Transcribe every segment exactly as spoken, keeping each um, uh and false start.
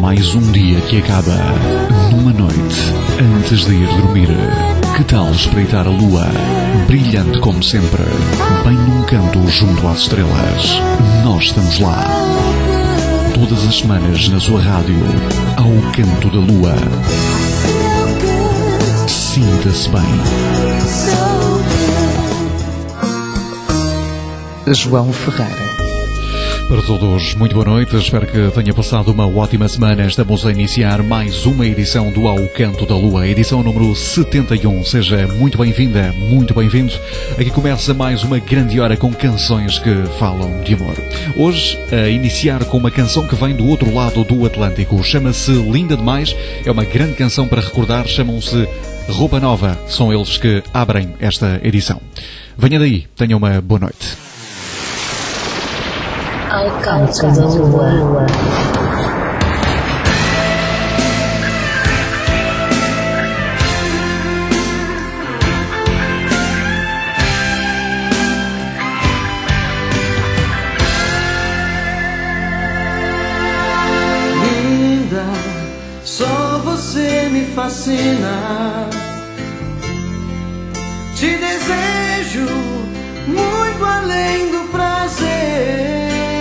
Mais um dia que acaba numa noite antes de ir dormir. Que tal espreitar a lua, brilhante como sempre, bem num canto junto às estrelas? Nós estamos lá. Todas as semanas na sua rádio, ao canto da lua. Sinta-se bem. João Ferreira. Para todos, muito boa noite. Espero que tenha passado uma ótima semana. Estamos a iniciar mais uma edição do Ao Canto da Lua, edição número setenta e um. Seja muito bem-vinda, muito bem-vindo. Aqui começa mais uma grande hora com canções que falam de amor. Hoje, a iniciar com uma canção que vem do outro lado do Atlântico. Chama-se Linda Demais. É uma grande canção para recordar. Chamam-se Roupa Nova. São eles que abrem esta edição. Venha daí. Tenha uma boa noite. Ao canto da lua. Linda, só você me fascina. Te desejo muito além do prazer.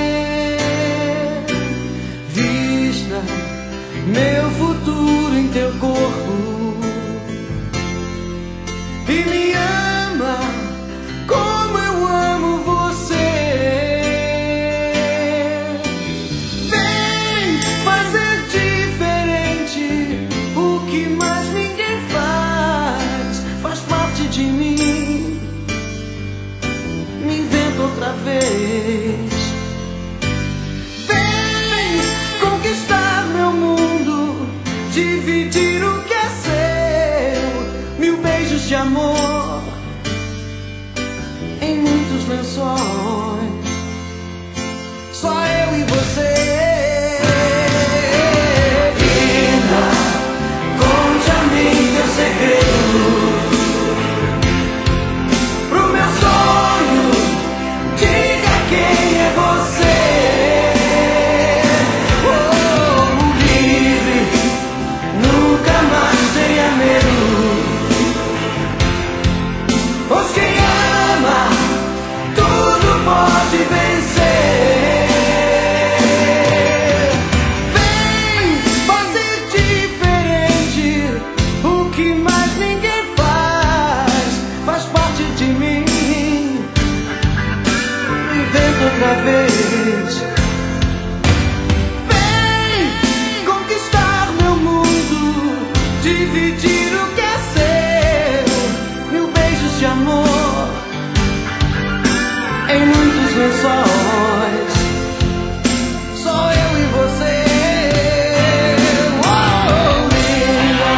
Meu futuro em teu corpo e me ama como eu amo você. Vem fazer diferente o que mais ninguém faz. Faz parte de mim. Me inventa outra vez. Vem conquistar meu mundo, dividir o que é seu, mil beijos de amor em muitos lençóis, só eu e você. Linda, conte a mim teu segredo, pro meu sonho, diga quem é você. Pois quem ama, tudo pode vencer. Vem fazer diferente o que mais ninguém faz. Faz parte de mim. Inventa outra vez. Vem conquistar meu mundo, dividir o que é seu, mil beijos de amor em muitos lençóis, só eu e você. Oh, linda.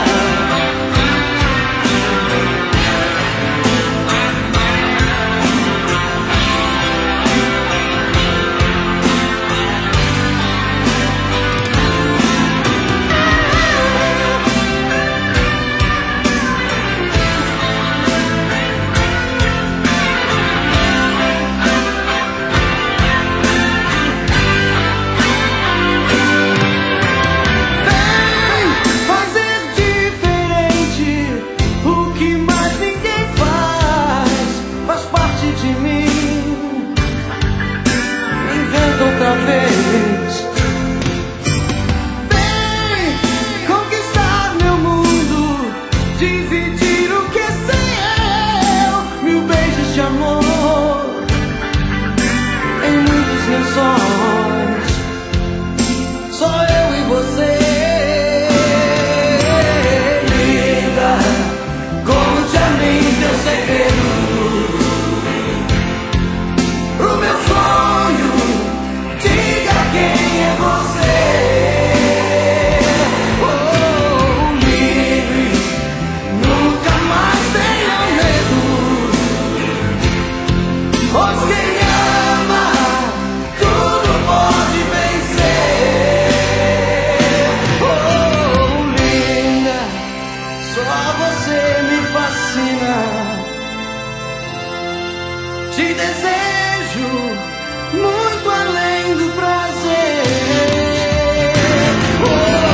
muito além do prazer. Oh,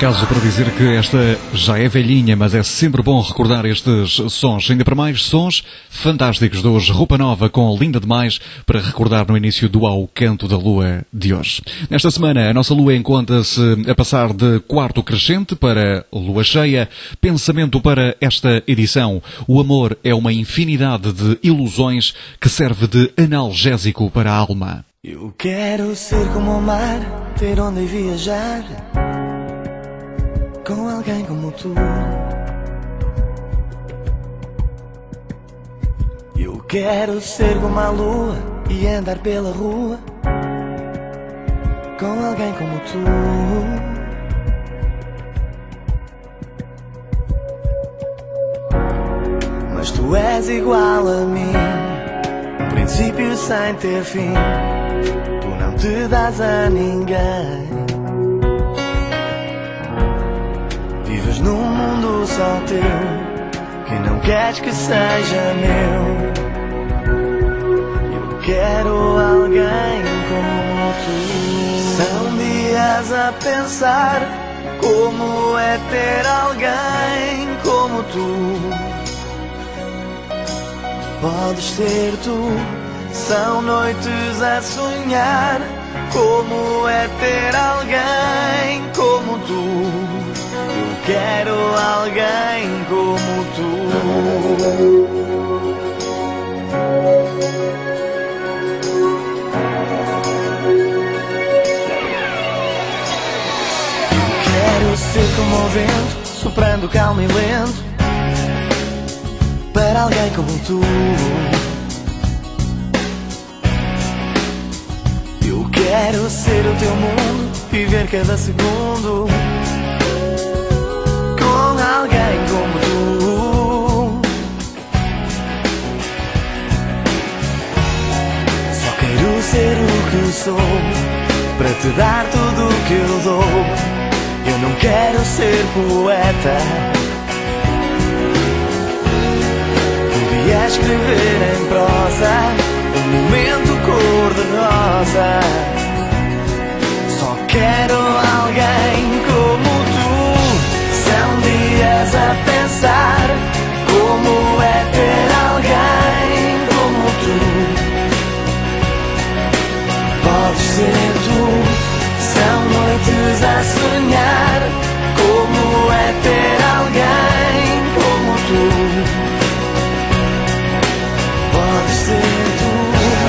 caso para dizer que esta já é velhinha, mas é sempre bom recordar estes sons. Ainda para mais, sons fantásticos dos Roupa Nova com Linda Demais para recordar no início do Ao Canto da Lua de hoje. Nesta semana, a nossa Lua encontra-se a passar de quarto crescente para Lua cheia. Pensamento para esta edição. O amor é uma infinidade de ilusões que serve de analgésico para a alma. Eu quero ser como o mar, ter onde viajar, com alguém como tu. Eu quero ser como a lua e andar pela rua, com alguém como tu. Mas tu és igual a mim, um princípio sem ter fim. Tu não te dás a ninguém. Vives num mundo só teu, que não queres que seja meu. Eu quero alguém como tu. São dias a pensar como é ter alguém como tu. Podes ser tu. São noites a sonhar como é ter alguém como tu. Eu quero alguém como tu. Eu quero ser como o vento, soprando calmo e lento, para alguém como tu. Eu quero ser o teu mundo, viver cada segundo com alguém como tu. Só quero ser o que sou, para te dar tudo o que eu dou. Eu não quero ser poeta, podia escrever em prosa um momento cor-de-rosa. Só quero alguém como tu. São dias a pensar como é ter alguém como tu. Podes ser tu. São noites a sonhar como é ter alguém como tu. Podes ser tu.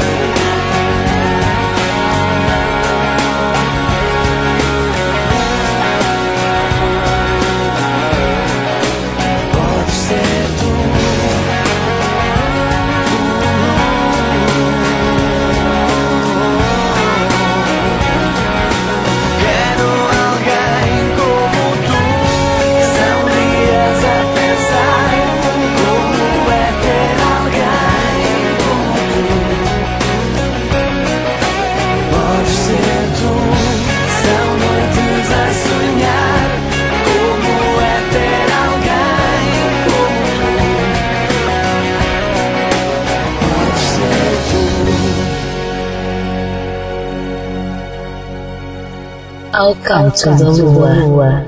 Ao Canto da Lua.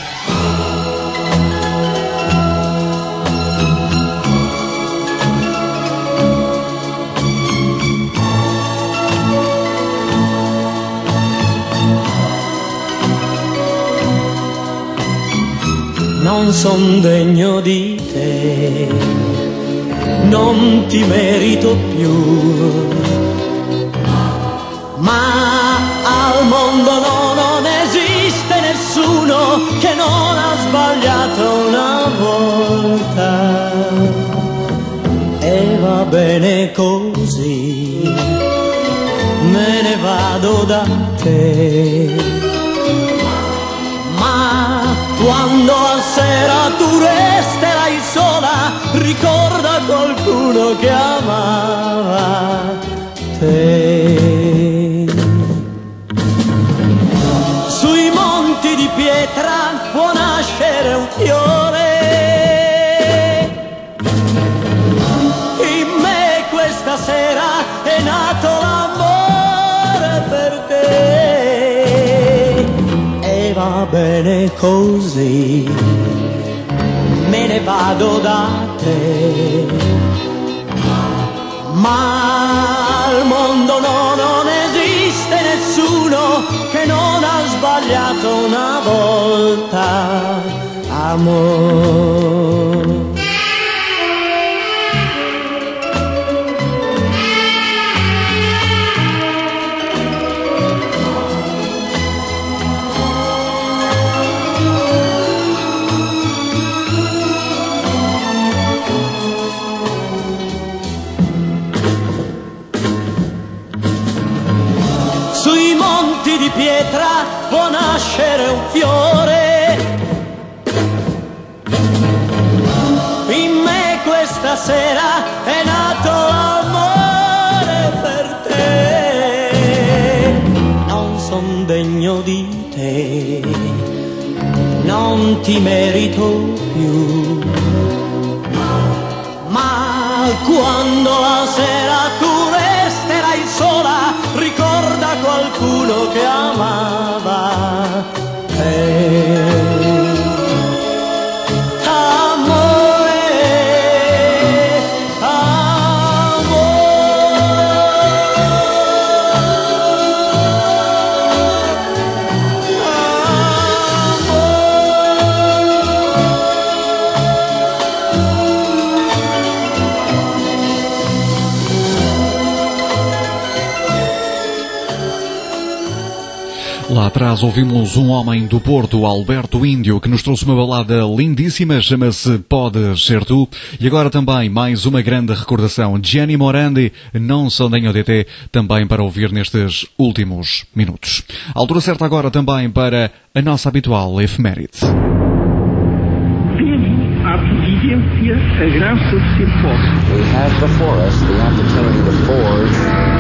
Non son degno di te, non ti merito più, ma al mondo no, non esiste nessuno che non ha sbagliato una volta, e va bene così, me ne vado da te. Ma quando a sera tu resterai sola, ricorda qualcuno che amava te. Sui monti di pietra può nascere un fiore, in me questa sera è nato l'amore per te, e va bene bene così, me ne vado da te. Ma al mondo no, non esiste nessuno che non ha sbagliato una volta, amore. Di pietra può nascere un fiore, in me questa sera è nato amore per te. Non son degno di te, non ti merito più, ma quando la sera tu resterai sola, ricorda qualcuno che amava te. Lá atrás ouvimos um homem do Porto, Alberto Índio, que nos trouxe uma balada lindíssima, chama-se Podes Ser Tu. E agora também mais uma grande recordação, Gianni Morandi, Não Sou Nem O D T, também para ouvir nestes últimos minutos. A altura certa agora também para a nossa habitual efeméride. Teve a providência, a graça de ser pobre. We have before us the opportunity to forge.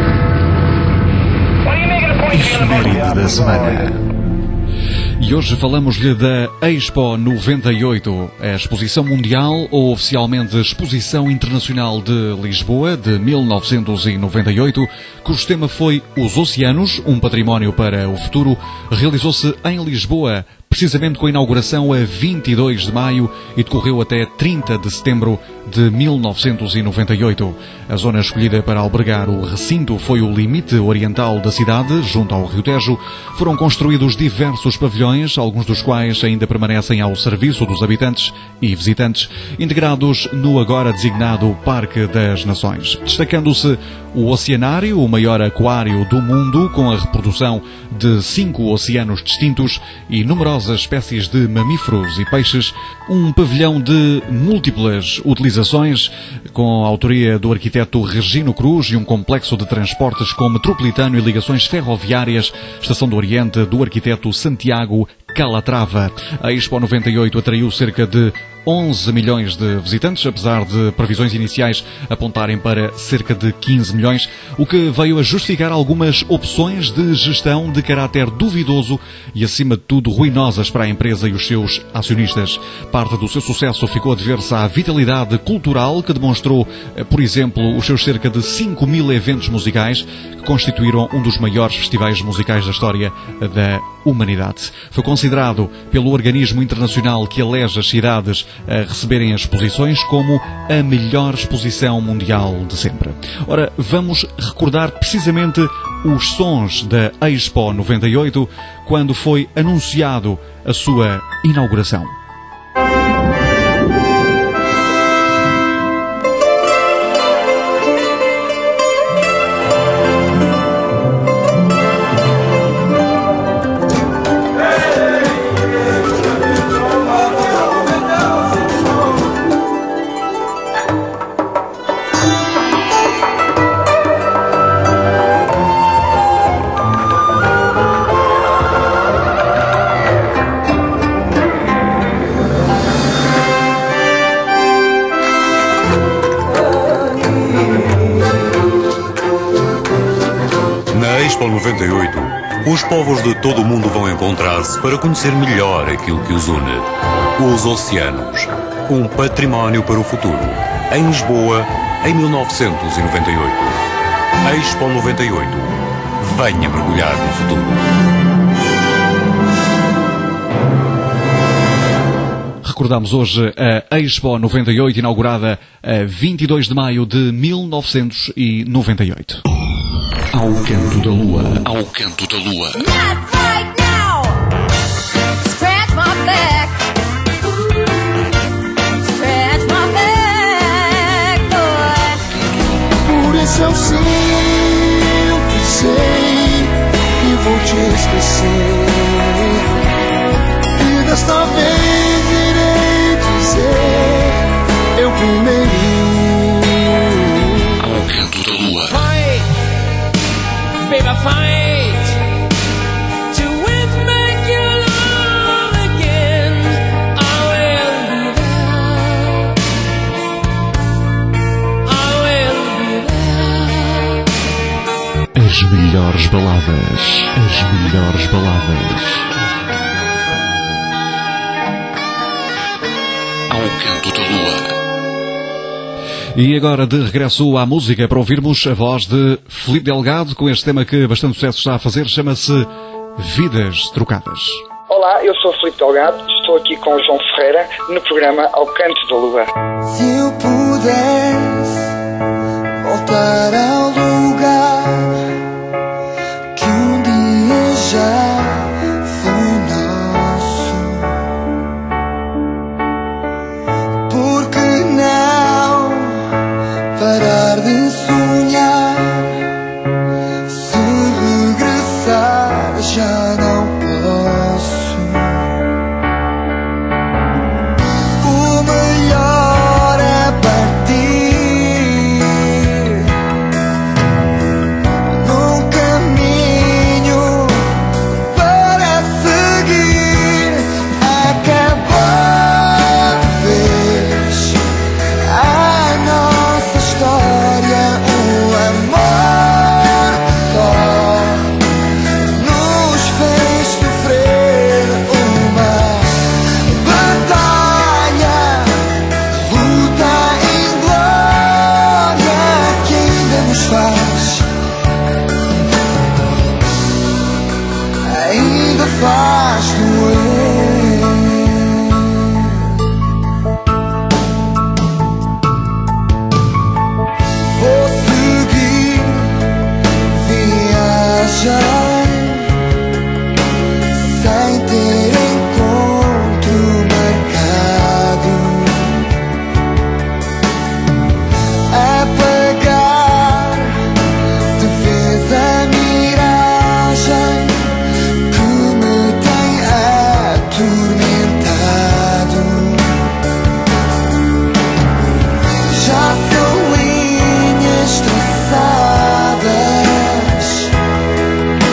Efeméride da semana. E hoje falamos-lhe da Expo noventa e oito, a exposição mundial ou oficialmente Exposição Internacional de Lisboa de mil novecentos e noventa e oito, cujo tema foi Os Oceanos, um património para o futuro, realizou-se em Lisboa, precisamente com a inauguração a vinte e dois de maio e decorreu até trinta de setembro de mil novecentos e noventa e oito. A zona escolhida para albergar o recinto foi o limite oriental da cidade, junto ao Rio Tejo. Foram construídos diversos pavilhões, alguns dos quais ainda permanecem ao serviço dos habitantes e visitantes, integrados no agora designado Parque das Nações. Destacando-se o Oceanário, o maior aquário do mundo, com a reprodução de cinco oceanos distintos e numerosas espécies de mamíferos e peixes, um pavilhão de múltiplas utilizações, com a autoria do arquiteto Regino Cruz e um complexo de transportes com metropolitano e ligações ferroviárias, Estação do Oriente, do arquiteto Santiago Calatrava. A Expo noventa e oito atraiu cerca de onze milhões de visitantes, apesar de previsões iniciais apontarem para cerca de quinze milhões, o que veio a justificar algumas opções de gestão de caráter duvidoso e, acima de tudo, ruinosas para a empresa e os seus acionistas. Parte do seu sucesso ficou a dever-se à vitalidade cultural que demonstrou, por exemplo, os seus cerca de cinco mil eventos musicais, que constituíram um dos maiores festivais musicais da história da humanidade. Foi considerado pelo organismo internacional que elege as cidades a receberem as exposições como a melhor exposição mundial de sempre. Ora, vamos recordar precisamente os sons da Expo noventa e oito, quando foi anunciado a sua inauguração. noventa e oito, os povos de todo o mundo vão encontrar-se para conhecer melhor aquilo que os une. Os oceanos, um património para o futuro. Em Lisboa, em mil novecentos e noventa e oito. Expo noventa e oito. Venha mergulhar no futuro. recordamos hoje a Expo noventa e oito, inaugurada a vinte e dois de maio de mil novecentos e noventa e oito. Ao canto da lua, ao canto da lua. Not right now. Scratch my back. Scratch my back, boy. Por isso eu sempre sei que vou te esquecer. E desta vez irei dizer eu primeiro. Ao canto da lua. Fight, baby, fight to win back your love again. I will be there. I will be there. As melhores baladas, as melhores baladas. Ao canto da lua. E agora de regresso à música para ouvirmos a voz de Filipe Delgado com este tema que bastante sucesso está a fazer, chama-se Vidas Trocadas. Olá, eu sou Filipe Delgado, estou aqui com o João Ferreira no programa Ao Canto da Lua. Se eu pudesse voltar ao lugar que um dia já foi nosso, por que não parar de sonhar? Se regressar já não posso. O melhor é partir num caminho para seguir. Acabou de vez a nossa história, um amor só nos fez sofrer uma batalha, luta em glória que ainda nos faz, ainda faz doer. Vou seguir, viajar, sem ter encontro marcado. Apagar de vez a miragem que me tem atormentado. Já são linhas traçadas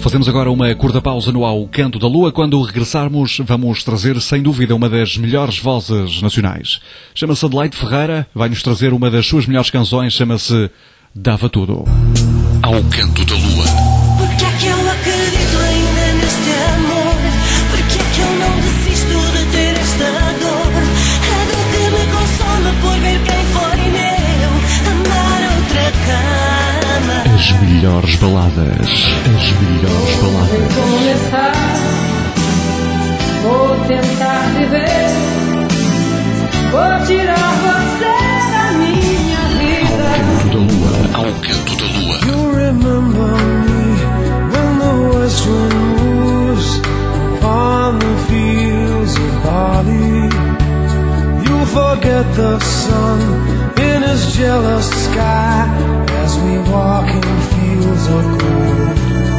Fazemos agora uma curta pausa no Ao Canto da Lua. Quando regressarmos, vamos trazer, sem dúvida, uma das melhores vozes nacionais. Chama-se Adelaide Ferreira, vai-nos trazer uma das suas melhores canções, chama-se Dava Tudo. Ao Canto da Lua. Porque é que eu acredito ainda neste amor? Porque é que eu não desisto de ter esta dor? A dor que me consome por ver quem foi meu amar outra cama. As melhores baladas, as melhores baladas. Vou começar, vou tentar viver, vou tirar você da minha vida. Ao Canto da Lua, ao Canto da Lua. You remember me when the west wind moves upon the fields of barley. You forget the sun in his jealous sky as we walk in fields of gold.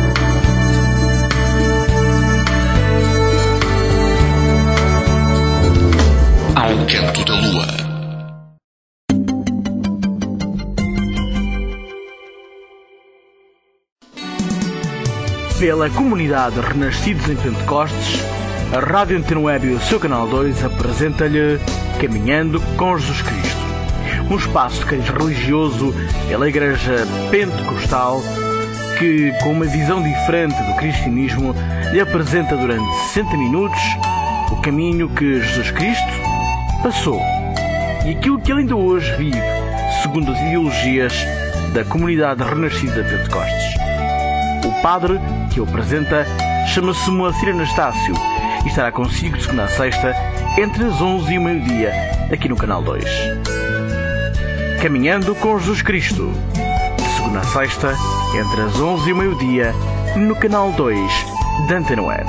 Ao Canto da Lua. Pela comunidade Renascidos em Pentecostes, a Rádio Antena Web e o seu Canal dois apresenta-lhe Caminhando com Jesus Cristo, um espaço de cariz religioso pela Igreja Pentecostal que, com uma visão diferente do cristianismo, lhe apresenta durante sessenta minutos o caminho que Jesus Cristo passou e aquilo que ele ainda hoje vive, segundo as ideologias da comunidade Renascida de Pentecostes. O padre que o apresenta chama-se Moacir Anastácio e estará consigo de segunda a sexta, entre as onze e o meio-dia, aqui no Canal dois. Caminhando com Jesus Cristo, de segunda a sexta, entre as onze e o meio-dia, no Canal dois da Antena Web.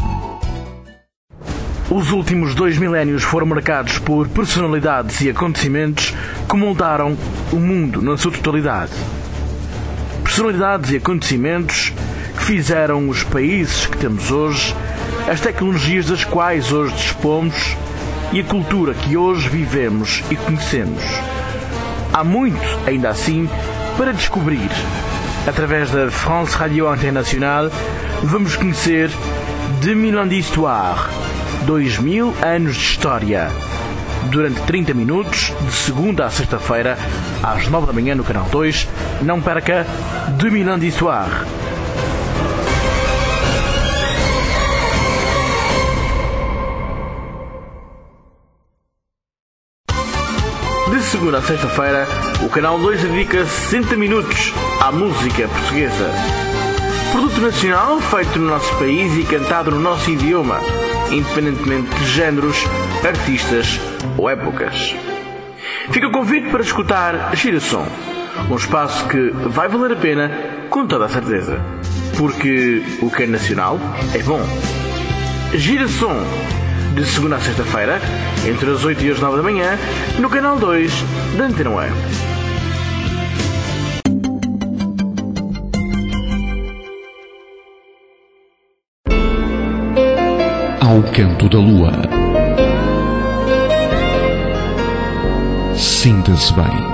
Os últimos dois milénios foram marcados por personalidades e acontecimentos que moldaram o mundo na sua totalidade. Personalidades e acontecimentos que fizeram os países que temos hoje, as tecnologias das quais hoje dispomos e a cultura que hoje vivemos e conhecemos. Há muito, ainda assim, para descobrir. Através da France Radio Internationale, vamos conhecer deux mille ans d'histoire, dois mil anos de história, durante trinta minutos, de segunda a sexta-feira, às nove da manhã no Canal dois. Não perca deux mille ans d'histoire. De segunda a sexta-feira, o Canal dois dedica sessenta minutos à música portuguesa. Produto nacional feito no nosso país e cantado no nosso idioma, independentemente de géneros, artistas ou épocas. Fica o convite para escutar Girasom, um espaço que vai valer a pena com toda a certeza, porque o que é nacional é bom. Girasom, de segunda a sexta-feira, entre as oito e as nove da manhã, no Canal dois da Antena Web. Ao Canto da Lua. Sinta-se bem.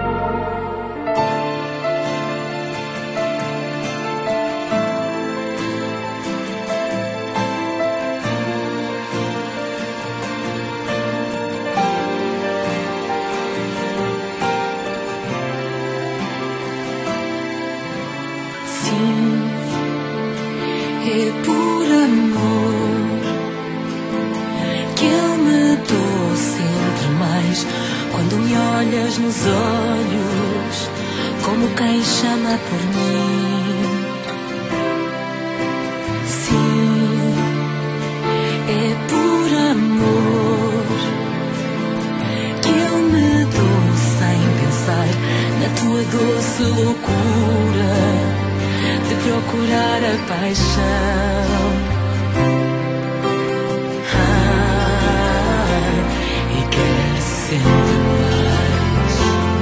Sim, é por amor que eu me dou sempre mais quando me olhas nos olhos, como quem chama por mim. Sim, é por amor que eu me dou sem pensar na tua doce loucura de procurar a paixão. Ah, e quero sempre mais.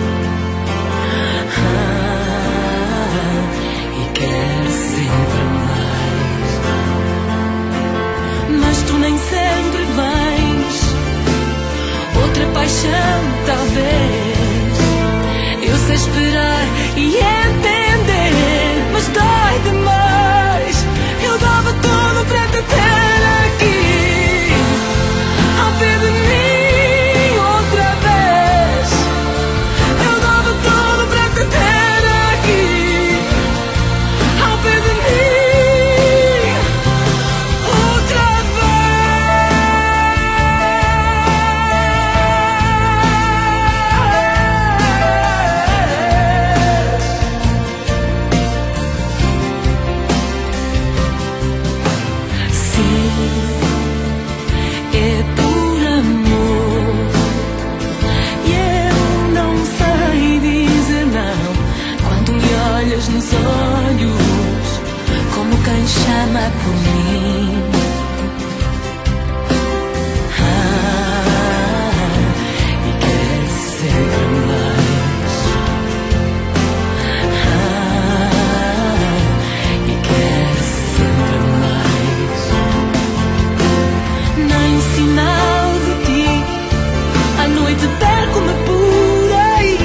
Ah, e quero sempre mais. Mas tu nem sempre vens. Outra paixão, talvez. Eu sei esperar e entender, mas dói demais. olhas nos olhos, como quem chama por mim. Ah, e quer sempre mais. Ah, e quer sempre mais. Nem sinal de ti, à noite perco-me por aí.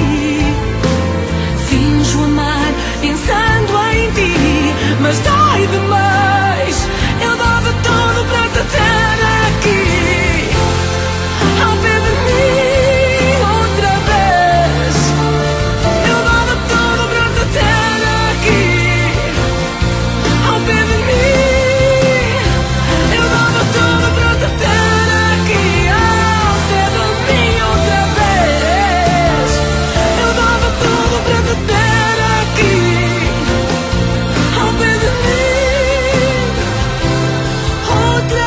Finjo amar pensando em ti, mas dói demais. Eu dava tudo para te ter aqui, ao pé de mim outra vez. Eu dava tudo para te ter aqui, ao pé de mim. Eu dava tudo para te ter aqui, ao pé de mim outra vez. Eu dava tudo para te ter aqui, ao pé de mim outra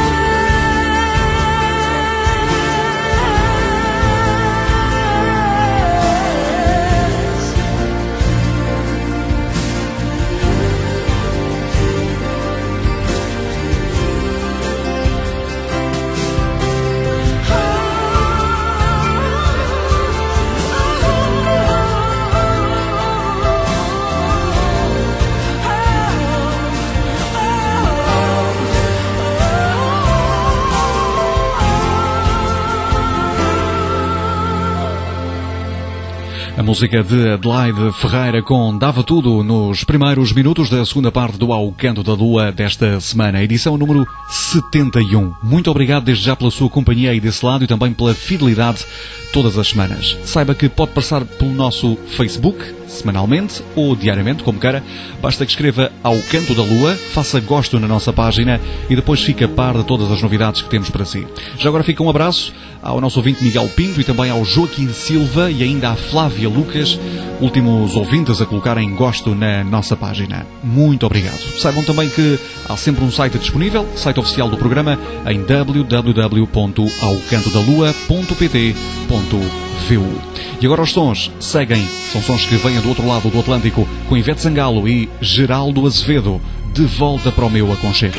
A música de Adelaide Ferreira com Dava Tudo nos primeiros minutos da segunda parte do Ao Canto da Lua desta semana, edição número setenta e um. Muito obrigado desde já pela sua companhia aí desse lado e também pela fidelidade todas as semanas. Saiba que pode passar pelo nosso Facebook, semanalmente ou diariamente, como queira. Basta que escreva Ao Canto da Lua, faça gosto na nossa página e depois fica a par de todas as novidades que temos para si. Já agora fica um abraço ao nosso ouvinte Miguel Pinto e também ao Joaquim Silva e ainda à Flávia Lucas, últimos ouvintes a colocarem gosto na nossa página. Muito obrigado. Saibam também que há sempre um site disponível, site oficial do programa, em w w w ponto ao canto da lua ponto p t ponto v u. E agora os sons seguem, são sons que vêm do outro lado do Atlântico, com Ivete Sangalo e Geraldo Azevedo, de volta para o meu aconchego.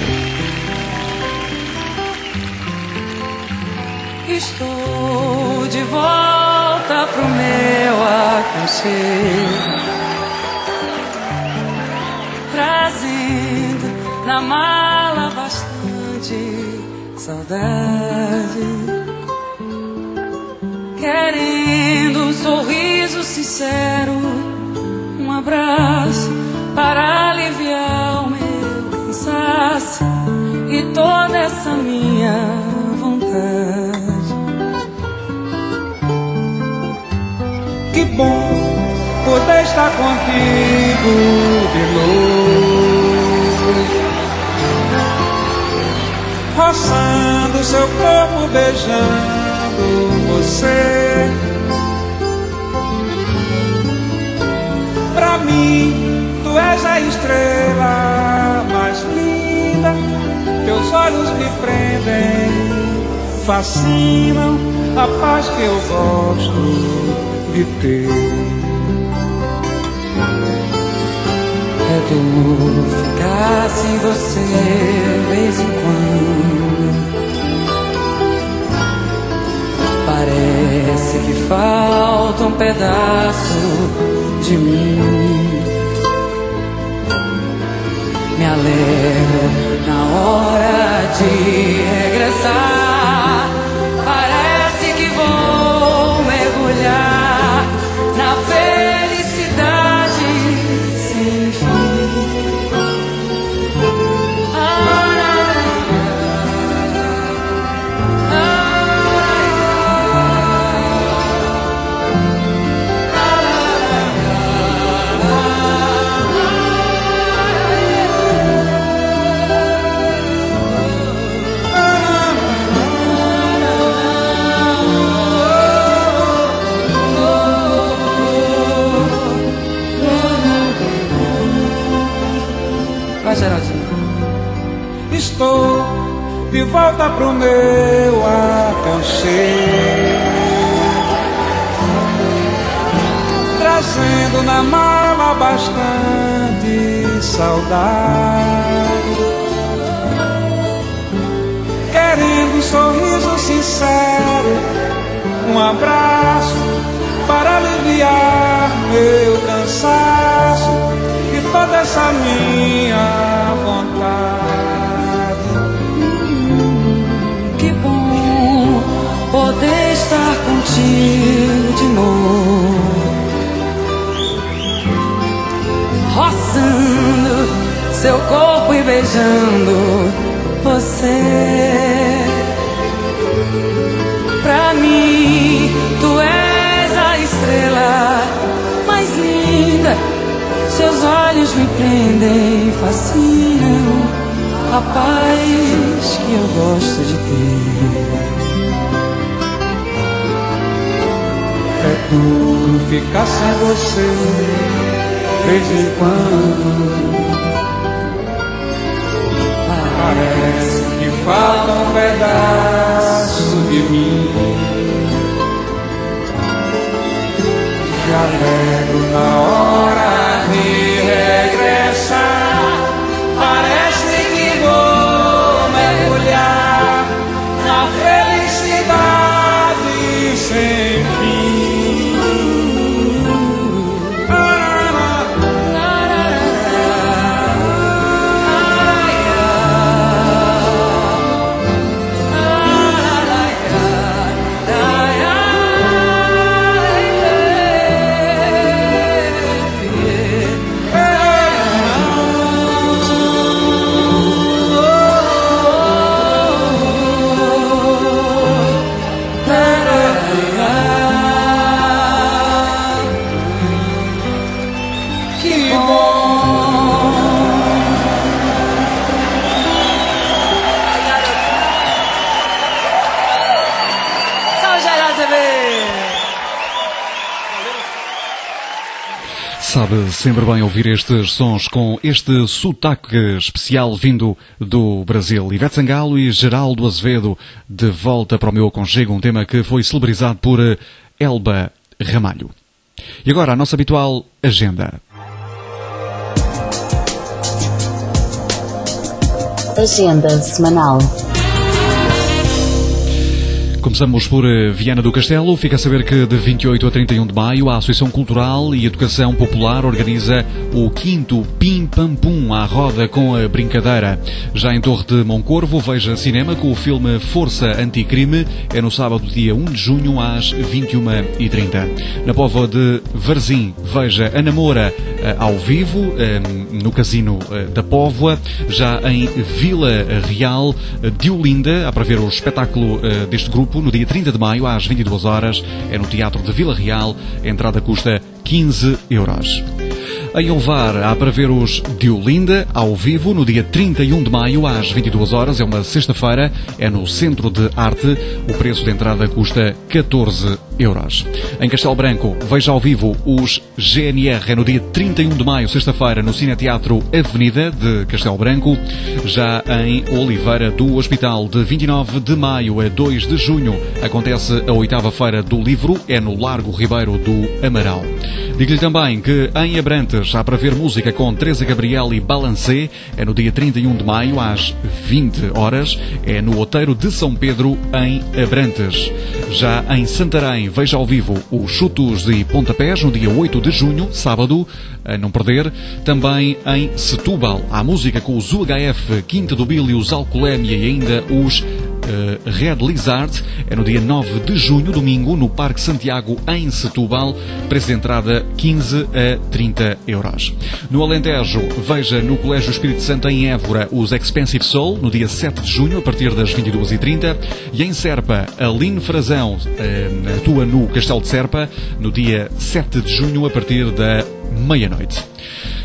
Estou de volta pro meu aconchego, trazendo na mala bastante saudade, querendo um sorriso sincero, um abraço para aliviar o meu cansaço e toda essa minha vontade. Que bom poder estar contigo de novo, roçando seu corpo, beijando você. Pra mim, tu és a estrela mais linda, teus olhos me prendem, fascinam a paz que eu gosto de ter. É duro ficar sem você de vez em quando, parece que falta um pedaço de mim. Me alegro na hora de regressar, parece que vou mergulhar na felicidade sem fim. Estou de volta pro meu aconchego, trazendo na mala bastante saudade, querendo um sorriso sincero, um abraço para aliviar meu cansaço e toda essa minha vontade. Hum, que bom poder estar contigo de novo, roçando seu corpo e beijando você. Pra mim, tu és a estrela mais linda. Seus olhos me prendem, fascinam. A paz que eu gosto de ter. É duro ficar sem você, de vez em quando. Parece que falta um pedaço de mim. Já lembro na hora de regressar. Parece que vou mergulhar na felicidade sem fim. Sabe sempre bem ouvir estes sons com este sotaque especial vindo do Brasil. Ivete Sangalo e Geraldo Azevedo de volta para o meu aconchego, um tema que foi celebrizado por Elba Ramalho. E agora a nossa habitual agenda. Agenda semanal. Começamos por Viana do Castelo. Fica a saber que de vinte e oito a trinta e um de maio a Associação Cultural e Educação Popular organiza o quinto Pim Pam Pum à roda com a brincadeira. Já em Torre de Moncorvo, veja cinema com o filme Força Anticrime. É no sábado, dia um de junho, às vinte e uma e trinta. Na Póvoa de Varzim, veja A Namora ao vivo, no Casino da Póvoa. Já em Vila Real de Olinda, há para ver o espetáculo deste grupo, no dia trinta de maio, às vinte e duas horas, é no Teatro de Vila Real. A entrada custa quinze euros. Em Ovar, há para ver os de Olinda, ao vivo, no dia trinta e um de maio, às vinte e duas horas, é uma sexta-feira, é no Centro de Arte. O preço de entrada custa catorze euros. Em Castelo Branco, veja ao vivo os G N R, é no dia trinta e um de maio, sexta-feira, no Cineteatro Avenida de Castelo Branco. Já em Oliveira do Hospital, de vinte e nove de maio a dois de junho, acontece a oitava Feira do Livro, é no Largo Ribeiro do Amaral. Digo-lhe também que em Abrantes há para ver música com Teresa Gabriel e Balancé, é no dia trinta e um de maio, às vinte horas, é no Outeiro de São Pedro, em Abrantes. Já em Santarém, veja ao vivo os Chutos e Pontapés, no dia oito de junho, sábado, a não perder. Também em Setúbal, há música com os U H F, Quinta do Bílio, os Alcolémia e ainda os Uh, Red Lizard, é no dia nove de junho, domingo, no Parque Santiago, em Setúbal. Preço de entrada quinze a trinta euros. No Alentejo, veja no Colégio Espírito Santo, em Évora, os Expensive Soul, no dia sete de junho, a partir das vinte e duas e trinta. E em Serpa, a Aline Frazão uh, atua no Castelo de Serpa, no dia sete de junho, a partir da meia-noite.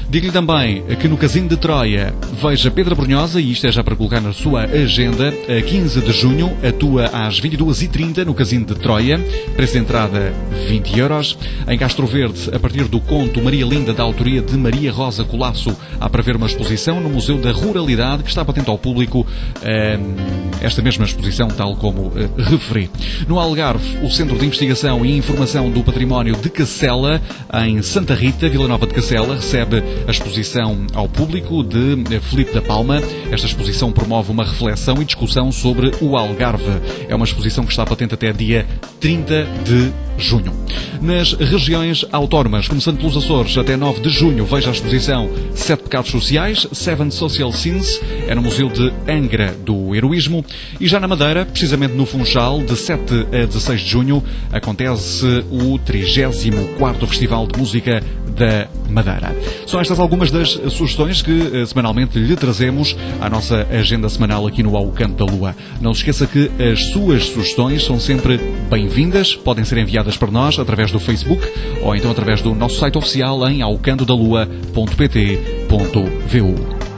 Digo-lhe também que no Casino de Troia veja Pedro Brunhosa, e isto é já para colocar na sua agenda, a quinze de junho, atua às vinte e duas e trinta no Casino de Troia, preço de entrada vinte euros. Em Castro Verde, a partir do conto Maria Linda, da autoria de Maria Rosa Colasso, há para ver uma exposição no Museu da Ruralidade, que está patente ao público, esta mesma exposição, tal como referi. No Algarve, o Centro de Investigação e Informação do Património de Cacela, em Santa Rita, Vila Nova de Cacela, recebe a exposição ao público de Filipe da Palma. Esta exposição promove uma reflexão e discussão sobre o Algarve. É uma exposição que está patente até dia trinta de junho. Nas regiões autónomas, começando pelos Açores, até nove de junho, veja a exposição Sete Pecados Sociais, Seven Social Sins, é no Museu de Angra do Heroísmo. E já na Madeira, precisamente no Funchal, de sete a dezasseis de junho, acontece o trigésimo quarto Festival de Música da Madeira. São estas algumas das sugestões que uh, semanalmente lhe trazemos à nossa agenda semanal aqui no Ao Canto da Lua. Não se esqueça que as suas sugestões são sempre bem-vindas, podem ser enviadas para nós através do Facebook ou então através do nosso site oficial em aucantodalua ponto pt ponto vu.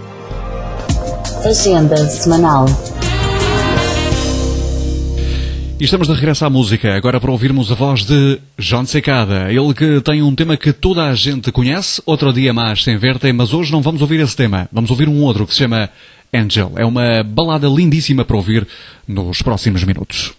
Agenda semanal. E estamos de regresso à música, agora para ouvirmos a voz de John Secada. Ele que tem um tema que toda a gente conhece, Outro Dia Mais Sem Ver-te, mas hoje não vamos ouvir esse tema. Vamos ouvir um outro que se chama Angel. É uma balada lindíssima para ouvir nos próximos minutos.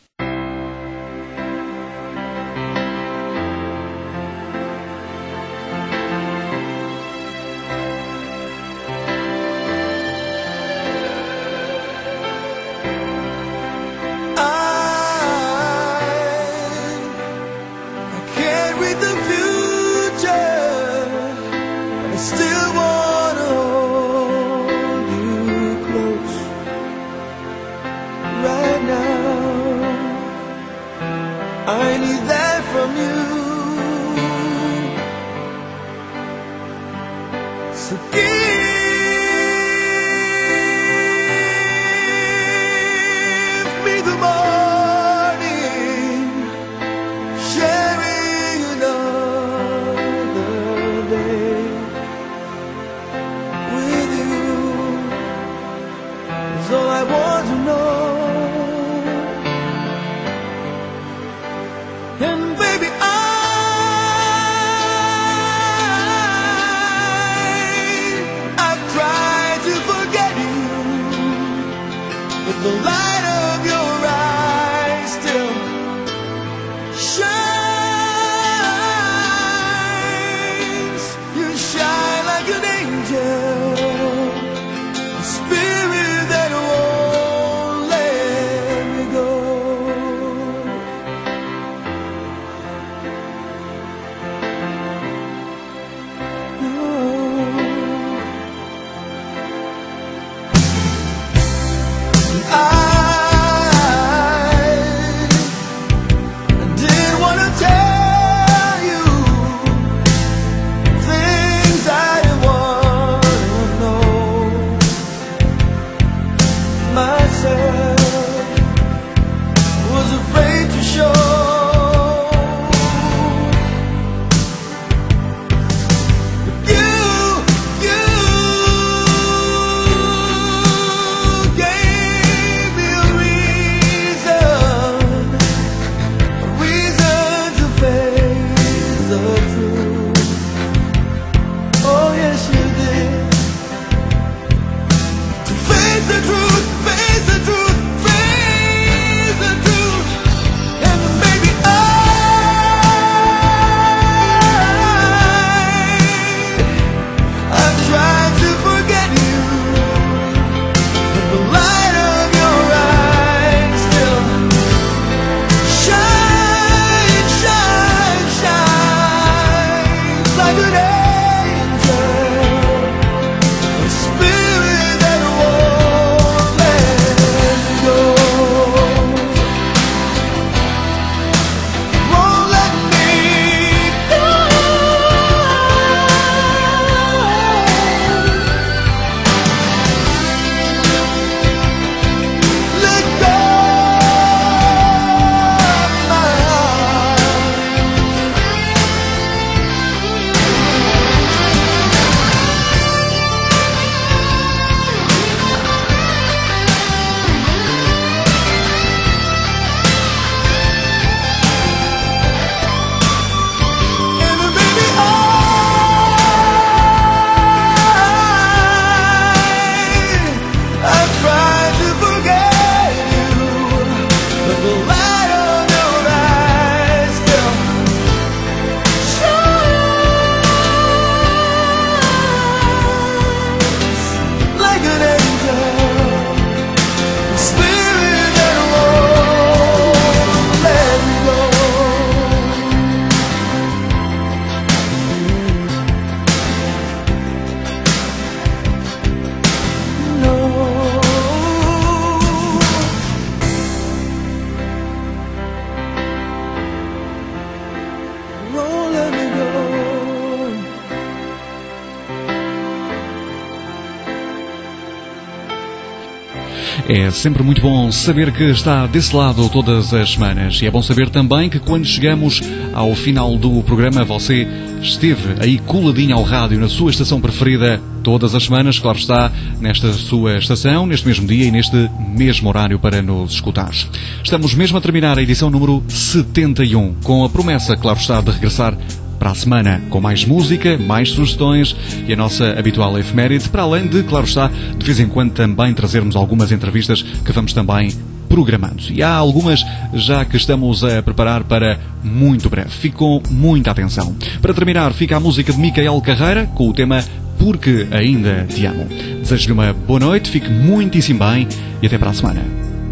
É sempre muito bom saber que está desse lado todas as semanas. E é bom saber também que quando chegamos ao final do programa, você esteve aí coladinho ao rádio, na sua estação preferida, todas as semanas, claro está, nesta sua estação, neste mesmo dia e neste mesmo horário para nos escutar. Estamos mesmo a terminar a edição número setenta e um, com a promessa, claro está, de regressar para a semana, com mais música, mais sugestões e a nossa habitual efeméride, para além de, claro está, de vez em quando também trazermos algumas entrevistas que vamos também programando. E há algumas já que estamos a preparar para muito breve. Fique com muita atenção. Para terminar, fica a música de Micael Carreira, com o tema Porque Ainda Te Amo. Desejo-lhe uma boa noite, fique muitíssimo bem e até para a semana.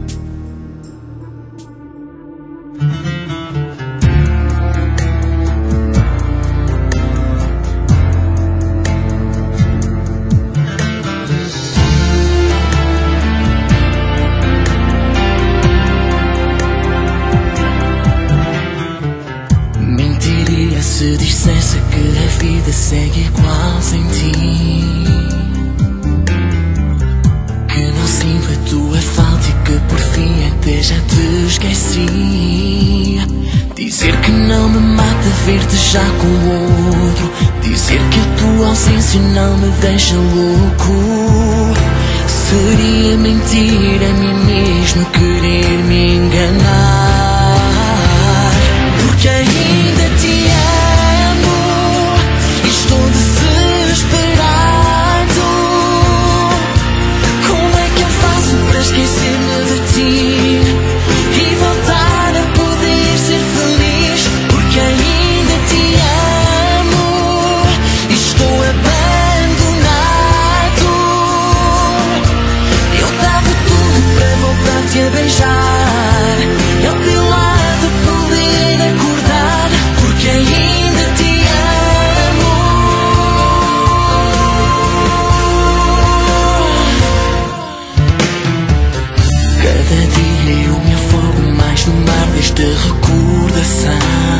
Se dissesse que a vida segue igual sem ti, que não sinto a tua falta e que por fim até já te esqueci. Dizer que não me mata ver-te já com outro, dizer que a tua ausência não me deixa louco. Seria mentir a mim mesmo, querer me enganar, porque ainda te amo. Estou desesperado. Como é que eu faço para esquecer-me de ti e voltar a poder ser feliz? Porque ainda te amo. Estou abandonado. Eu dava tudo para voltar-te a beijar, ao teu lado poder acordar. Porque ainda te cada dia eu me afogo mais no mar desta recordação.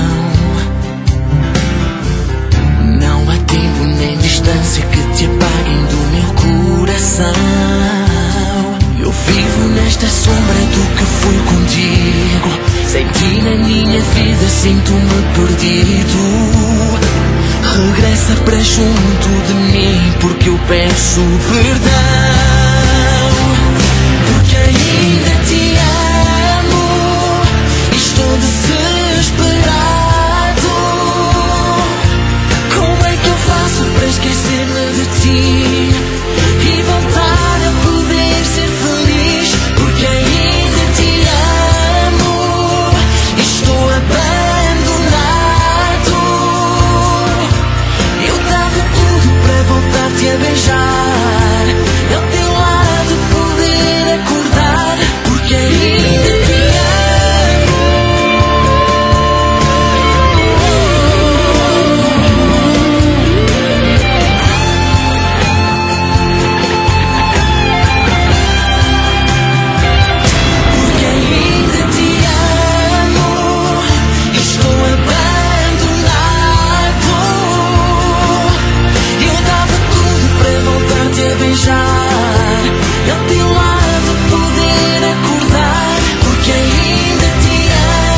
Não há tempo nem distância que te apaguem do meu coração. Eu vivo nesta sombra do que fui contigo. Sem ti na minha vida sinto-me perdido. Regressa para junto de mim porque eu peço perdão. Porque ainda te amo, estou desesperado. Como é que eu faço para esquecer-me de ti e voltar a poder ser feliz? Porque ainda te amo, estou abandonado. Eu dava tudo para voltar-te a beijar, ao teu lado poder acordar. Porque ainda te amo. Porque ainda te amo, estou abandonado. Eu dava tudo para voltar-te a beijar, ao teu lado poder acordar. Porque ainda te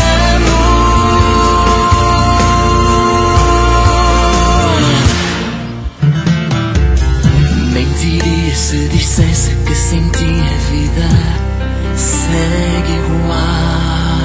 amo. Mentiria se dissesse que sem ti a vida segue igual.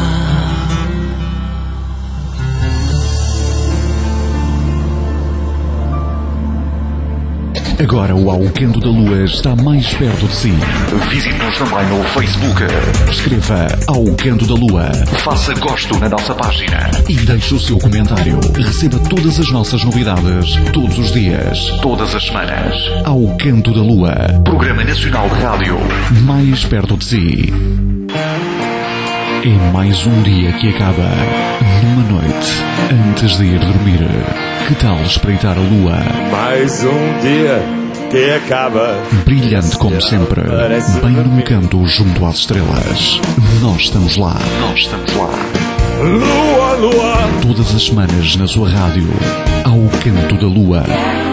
Agora o Alquendo da Lua está mais perto de si. Visite-nos também no Facebook. Escreva Alquendo da Lua. Faça gosto na nossa página. E deixe o seu comentário. Receba todas as nossas novidades. Todos os dias. Todas as semanas. Alquendo da Lua. Programa Nacional de Rádio. Mais perto de si. É mais um dia que acaba numa noite antes de ir dormir. Que tal espreitar a lua? Mais um dia que acaba. Brilhante como sempre, bem num canto junto às estrelas. Nós estamos lá. Nós estamos lá. Lua, lua. Todas as semanas na sua rádio, ao canto da lua.